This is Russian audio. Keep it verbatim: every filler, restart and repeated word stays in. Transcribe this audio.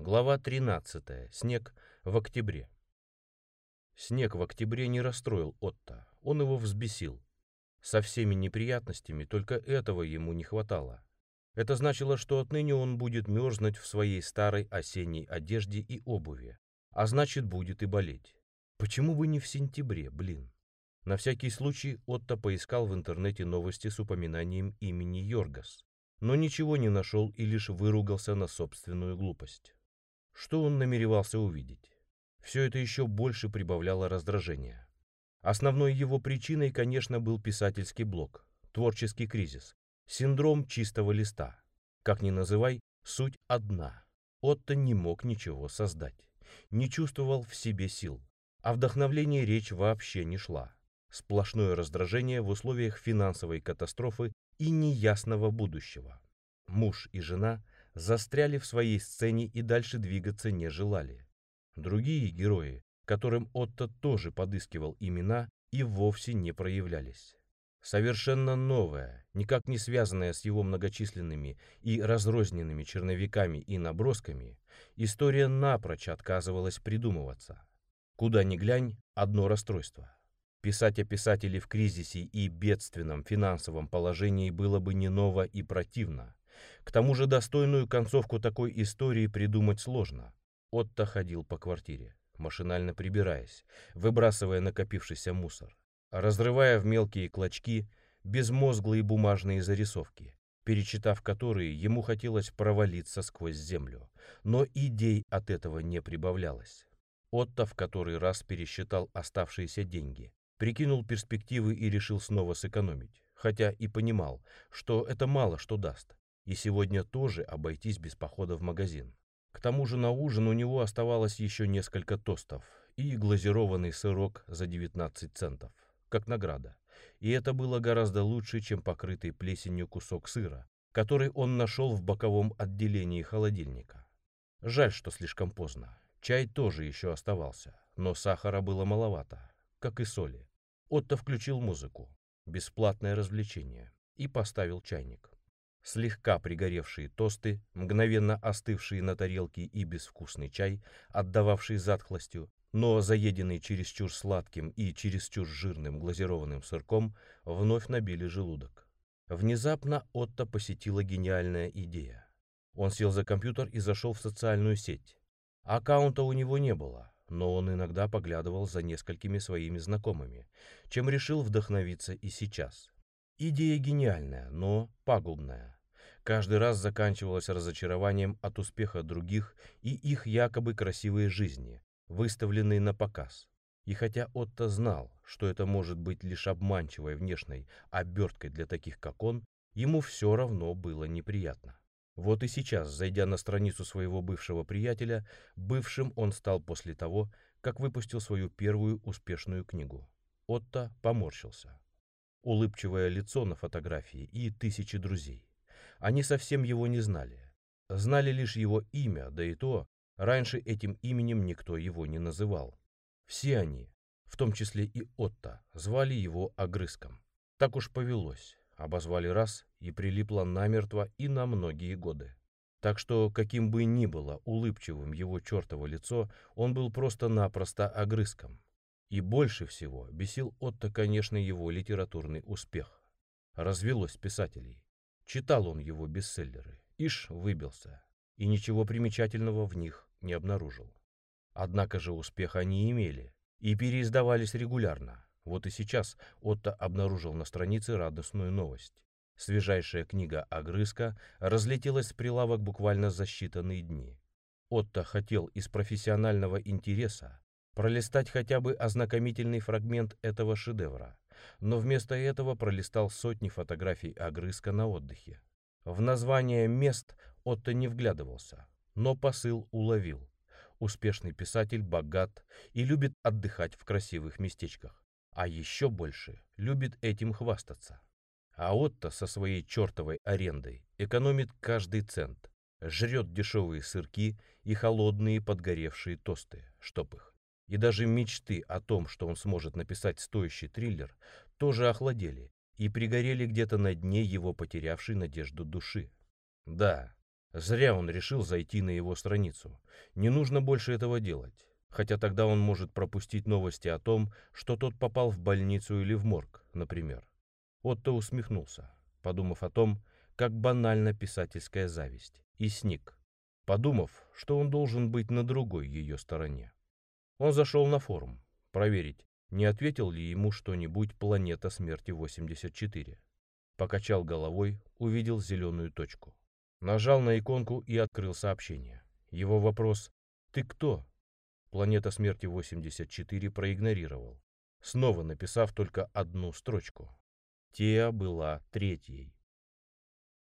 Глава тринадцатая. Снег в октябре. Снег в октябре не расстроил Отто, он его взбесил. Со всеми неприятностями только этого ему не хватало. Это значило, что отныне он будет мерзнуть в своей старой осенней одежде и обуви, а значит, будет и болеть. Почему бы не в сентябре, блин? На всякий случай Отто поискал в интернете новости с упоминанием имени Йоргас, но ничего не нашел и лишь выругался на собственную глупость. Что он намеревался увидеть? Все это еще больше прибавляло раздражения. Основной его причиной, конечно, был писательский блок, творческий кризис, синдром чистого листа. Как ни называй, суть одна. Отто не мог ничего создать, не чувствовал в себе сил, о вдохновлении речь вообще не шла. Сплошное раздражение в условиях финансовой катастрофы и неясного будущего. Муж и жена застряли в своей сцене и дальше двигаться не желали. Другие герои, которым Отто тоже подыскивал имена, и вовсе не проявлялись. Совершенно новая, никак не связанная с его многочисленными и разрозненными черновиками и набросками, история напрочь отказывалась придумываться. Куда ни глянь, одно расстройство. Писать о писателе в кризисе и бедственном финансовом положении было бы не ново и противно. К тому же достойную концовку такой истории придумать сложно. Отто ходил по квартире, машинально прибираясь, выбрасывая накопившийся мусор, разрывая в мелкие клочки безмозглые бумажные зарисовки, перечитав которые ему хотелось провалиться сквозь землю, но идей от этого не прибавлялось. Отто в который раз пересчитал оставшиеся деньги, прикинул перспективы и решил снова сэкономить, хотя и понимал, что это мало что даст, и сегодня тоже обойтись без похода в магазин. К тому же на ужин у него оставалось еще несколько тостов и глазированный сырок за девятнадцать центов, как награда. И это было гораздо лучше, чем покрытый плесенью кусок сыра, который он нашел в боковом отделении холодильника. Жаль, что слишком поздно. Чай тоже еще оставался, но сахара было маловато, как и соли. Отто включил музыку, бесплатное развлечение, и поставил чайник. Слегка пригоревшие тосты, мгновенно остывшие на тарелке и безвкусный чай, отдававший затхлостью, но заеденный чересчур сладким и чересчур жирным глазированным сырком, вновь набили желудок. Внезапно Отто посетила гениальная идея. Он сел за компьютер и зашел в социальную сеть. Аккаунта у него не было, но он иногда поглядывал за несколькими своими знакомыми, чем решил вдохновиться и сейчас. Идея гениальная, но пагубная. Каждый раз заканчивалась разочарованием от успеха других и их якобы красивые жизни, выставленные на показ. И хотя Отто знал, что это может быть лишь обманчивой внешней оберткой для таких, как он, ему все равно было неприятно. Вот и сейчас, зайдя на страницу своего бывшего приятеля, бывшим он стал после того, как выпустил свою первую успешную книгу. Отто поморщился. Улыбчивое лицо на фотографии и тысячи друзей. Они совсем его не знали. Знали лишь его имя, да и то, раньше этим именем никто его не называл. Все они, в том числе и Отто, звали его Огрызком. Так уж повелось, обозвали раз и прилипло намертво и на многие годы. Так что, каким бы ни было улыбчивым его чертово лицо, он был просто-напросто Огрызком. И больше всего бесил Отто, конечно, его литературный успех. Развелось писателей. Читал он его бестселлеры. Ишь, выбился. И ничего примечательного в них не обнаружил. Однако же успеха они имели. И переиздавались регулярно. Вот и сейчас Отто обнаружил на странице радостную новость. Свежайшая книга Огрызка разлетелась с прилавок буквально за считанные дни. Отто хотел из профессионального интереса пролистать хотя бы ознакомительный фрагмент этого шедевра, но вместо этого пролистал сотни фотографий Огрызка на отдыхе. В название мест Отто не вглядывался, но посыл уловил. Успешный писатель богат и любит отдыхать в красивых местечках, а еще больше любит этим хвастаться. А Отто со своей чертовой арендой экономит каждый цент, жрет дешевые сырки и холодные подгоревшие тосты, чтоб их. И даже мечты о том, что он сможет написать стоящий триллер, тоже охладели и пригорели где-то на дне его потерявшей надежду души. Да, Зря он решил зайти на его страницу. Не нужно больше этого делать. Хотя тогда он может пропустить новости о том, что тот попал в больницу или в морг, например. Отто усмехнулся, подумав о том, как банальна писательская зависть, и сник, подумав, что он должен быть на другой ее стороне. Он зашел на форум, проверить, не ответил ли ему что-нибудь «Планета смерти восемьдесят четыре». Покачал головой, увидел зеленую точку. Нажал на иконку и открыл сообщение. Его вопрос «Ты кто?» «Планета смерти восемьдесят четыре» проигнорировал, снова написав только одну строчку. Теа была третьей.